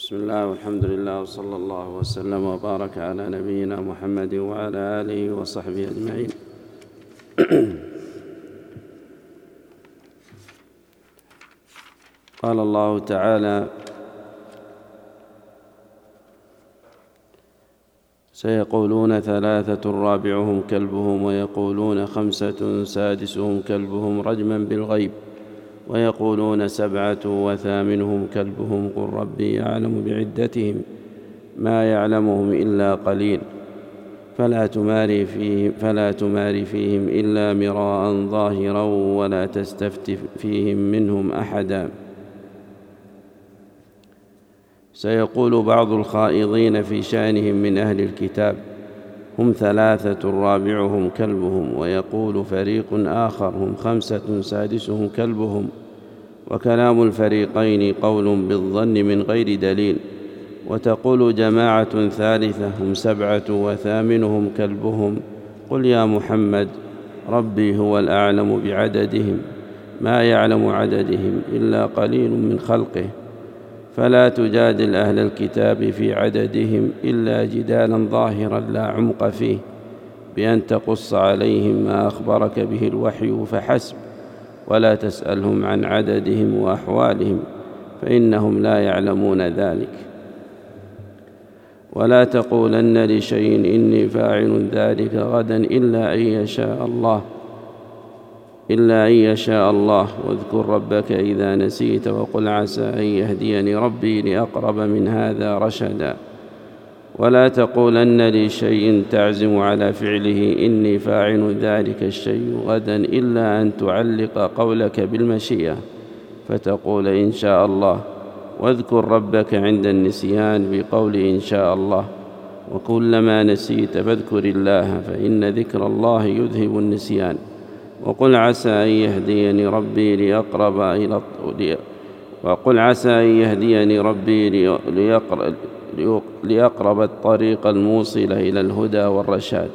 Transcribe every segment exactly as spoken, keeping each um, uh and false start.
بسم الله والحمد لله وصلى الله وسلم وبارك على نبينا محمد وعلى آله وصحبه أجمعين. قال الله تعالى: سيقولون ثلاثة رابعهم كلبهم ويقولون خمسة سادسهم كلبهم رجما بالغيب ويقولون سبعة وثامنهم كلبهم قل ربي أعلم بعدتهم ما يعلمهم إلا قليل فلا تماري فيهم, فلا تماري فيهم إلا مراء ظاهرا ولا تستفت فيهم منهم أحدا. سيقول بعض الخائضين في شأنهم من أهل الكتاب: هم ثلاثة رابعهم كلبهم، ويقول فريق آخر: هم خمسة سادسهم كلبهم. وكلام الفريقين قول بالظن من غير دليل. وتقول جماعة ثالثة: هم سبعة وثامنهم كلبهم. قل يا محمد ربي هو الأعلم بعددهم ما يعلم عددهم إلا قليل من خلقه، فلا تجادل أهل الكتاب في عددهم إلا جدالا ظاهرا لا عمق فيه، بأن تقص عليهم ما أخبرك به الوحي فحسب، ولا تسألهم عن عددهم وأحوالهم فإنهم لا يعلمون ذلك. ولا تقولن لشيء إني فاعل ذلك غدا إلا أن يشاء الله إلا أن يشاء الله واذكر ربك إذا نسيت وقل عسى أن يهديني ربي لأقرب من هذا رشدا. ولا تقولن لشيء تعزم على فعله إني فاعل ذلك الشيء غدا إلا أن تعلق قولك بالمشيئة فتقول إن شاء الله، واذكر ربك عند النسيان بقول إن شاء الله، وكلما نسيت فاذكر الله فإن ذكر الله يذهب النسيان. وقل عسى أن يهديني ربي ليقرب إلى وقل عسى أن يهديني ربي ليقرب, ليقرب الطريق الموصل إلى الهدى والرشاد.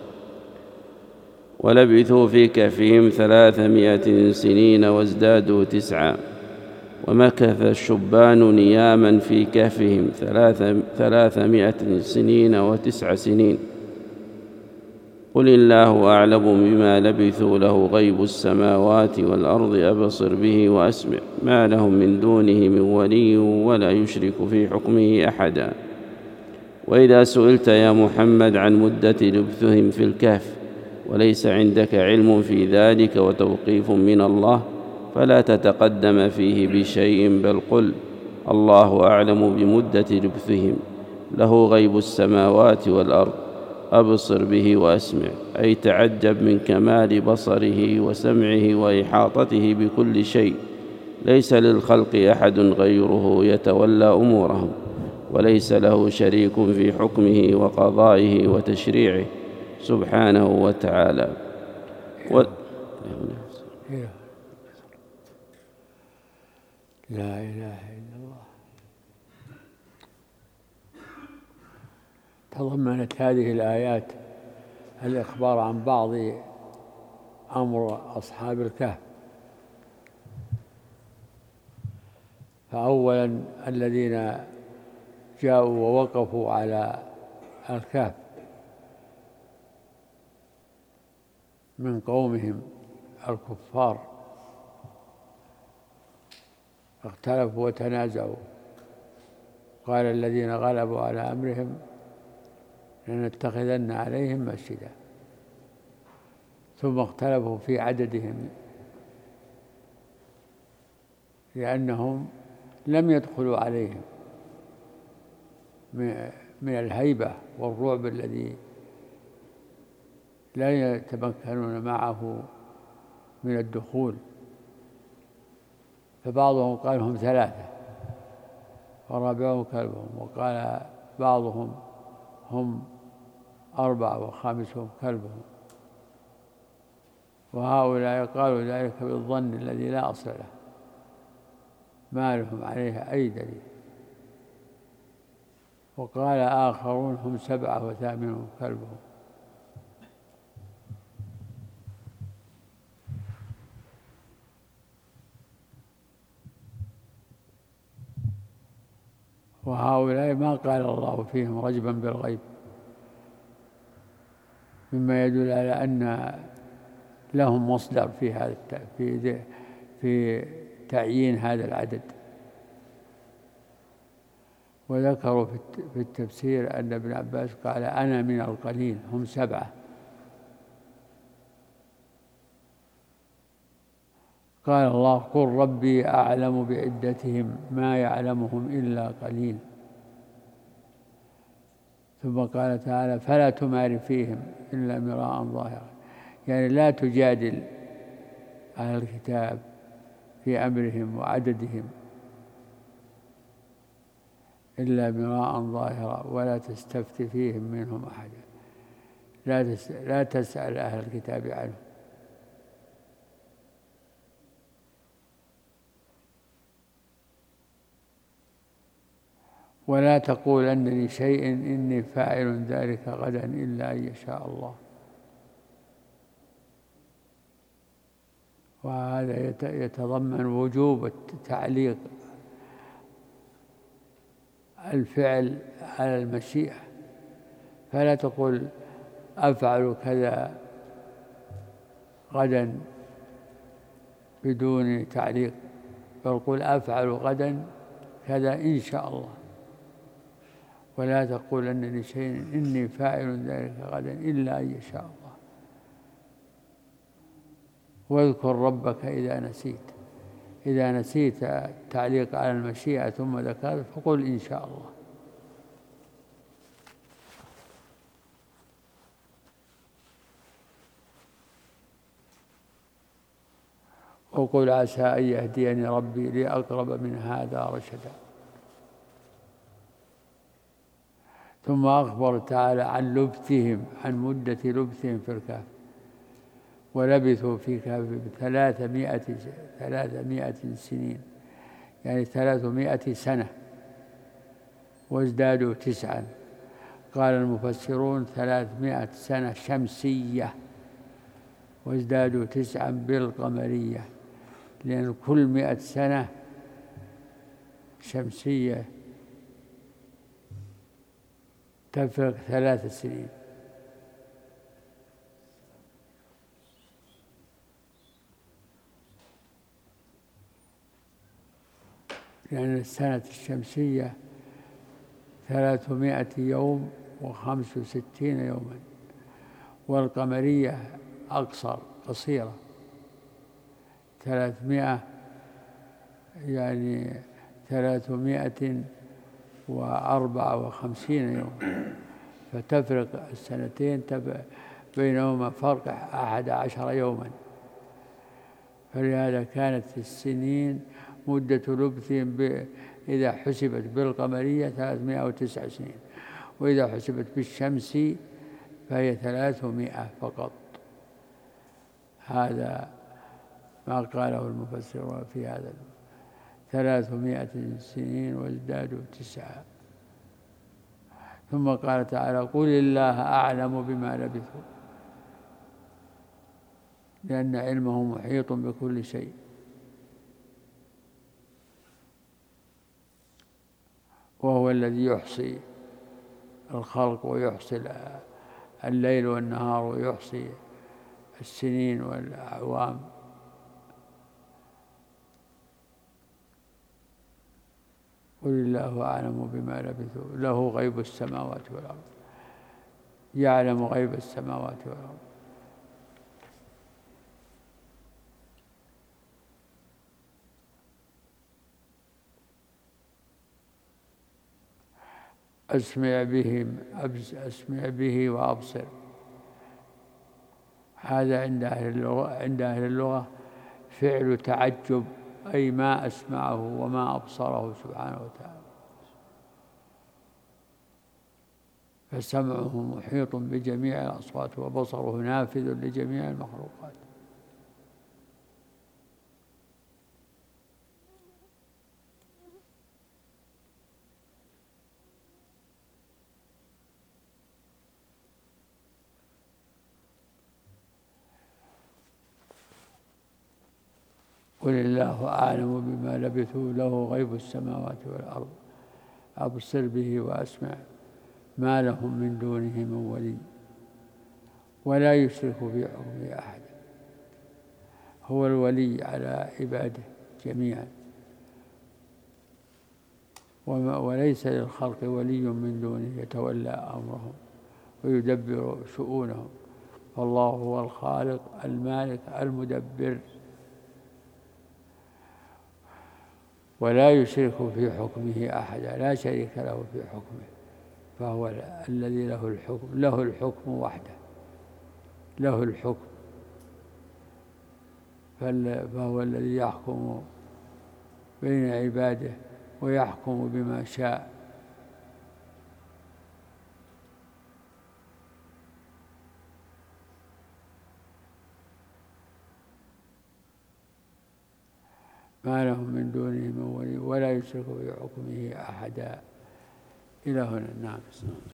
ولبثوا في كهفهم ثلاثمائة سنين وازدادوا تسعا. ومكث الشبان نياما في كهفهم ثلاثمائة سنين وتسع سنين. قل الله أعلم بما لبثوا له غيب السماوات والأرض أبصر به وأسمع ما لهم من دونه من ولي ولا يشرك في حكمه أحدا. وإذا سئلت يا محمد عن مدة لبثهم في الكهف وليس عندك علم في ذلك وتوقيف من الله فلا تتقدم فيه بشيء، بل قل الله أعلم بمدة لبثهم له غيب السماوات والأرض أبصر به وأسمع، أي تعجب من كمال بصره وسمعه وإحاطته بكل شيء، ليس للخلق أحد غيره يتولى أمورهم، وليس له شريك في حكمه وقضائه وتشريعه سبحانه وتعالى. و... لا إله إلا الله. تضمنت هذه الآيات الإخبار عن بعض أمر أصحاب الكهف. فأولا الذين جاءوا ووقفوا على الكهف من قومهم الكفار اختلفوا وتنازعوا. قال الذين غلبوا على أمرهم لنتخذن عليهم مسجدا. ثم اختلفوا في عددهم لأنهم لم يدخلوا عليهم من الهيبة والرعب الذي لا يتمكنون معه من الدخول. فبعضهم قال هم ثلاثة ورابعهم كلبهم، وقال بعضهم هم أربعة وخامسهم كلبهم. وهؤلاء قالوا ذلك بالظن الذي لا أصل له ما لهم عليه أي دليل. وقال آخرون هم سبعة وثامنهم كلبهم. وهؤلاء ما قال الله فيهم رجبا بالغيب، مما يدل على أن لهم مصدر في هذا في في تعيين هذا العدد. وذكروا في التفسير أن ابن عباس قال أنا من القليل، هم سبعة. قال الله قل ربي أعلم بعدتهم ما يعلمهم إلا قليل. ثم قال تعالى فلا تمار فيهم إلا مراء ظاهرا، يعني لا تجادل أهل الكتاب في أمرهم وعددهم إلا مراء ظاهرا ولا تستفت فيهم منهم أحدا، لا لا تسأل أهل الكتاب عنه. ولا تقولن لشيء إني فاعل ذلك غدا إلا أن يشاء الله. وهذا يتضمن وجوب تعليق الفعل على المشيئة، فلا تقول أفعل كذا غدا بدون تعليق، بل قل أفعل غدا كذا إن شاء الله. ولا تقولن لشيء إني فاعل ذلك غدا إلا أن يشاء الله. واذكر ربك إذا نسيت، إذا نسيت التعليق على المشيئة ثم ذكرت فقل إن شاء الله. وقل عسى أن يهديني ربي لأقرب من هذا رشدا. ثم أخبر تعالى عن لبثهم، عن مدة لبثهم في الكهف. ولبثوا في كهف ثلاثمائة ثلاثمائة سنين، يعني ثلاثمائة سنة، وازدادوا تسعا. قال المفسرون ثلاثمائة سنة شمسية، وازدادوا تسعا بالقمرية، لأن كل مائة سنة شمسية تفرق ثلاث سنين. لأن السنة الشمسية ثلاثمائة يوم وخمس وستين يوما، والقمرية أقصر قصيرة ثلاثمائة، يعني ثلاثمائة وأربعة وخمسين يوم، فتفرق السنتين بينهما فرق أحد عشر يوما. فلهذا كانت السنين مدة لبثهم إذا حسبت بالقمرية ثلاثمائة وتسع سنين، وإذا حسبت بالشمس فهي ثلاثمائة فقط. هذا ما قاله المفسرون في هذا، ثلاثمائة سنين وازدادوا تسعة. ثم قال تعالى قل الله أعلم بما لبثوا، لأن علمه محيط بكل شيء. وهو الذي يحصي الخلق ويحصي الليل والنهار ويحصي السنين والأعوام. قل الله أعلم بما لبثوا له غيب السماوات والأرض، يعلم غيب السماوات والأرض. أسمع بهم أسمع به وأبصر. هذا عند أهل اللغة عند أهل اللغة فعل تعجب، أي ما أسمعه وما أبصره سبحانه وتعالى. فسمعه محيط بجميع الأصوات، وبصره نافذ لجميع المخلوقات. قل الله أعلم بما لبثوا له غيب السماوات والأرض أبصر به وأسمع ما لهم من دونه من ولي ولا يشرك في حكمه أحد. هو الولي على عباده جميعا، وليس للخلق ولي من دونه يتولى أمرهم ويدبر شؤونهم، فالله هو الخالق المالك المدبر، ولا يشرك في حكمه أحدا، لا شريك له في حكمه، فهو الذي له الحكم، له الحكم وحده، له الحكم، فهو الذي يحكم بين عباده ويحكم بما شاء. ما لهم من دونه من ولي ولا يشرك في حكمه أحدا. إلى هنا. نعم.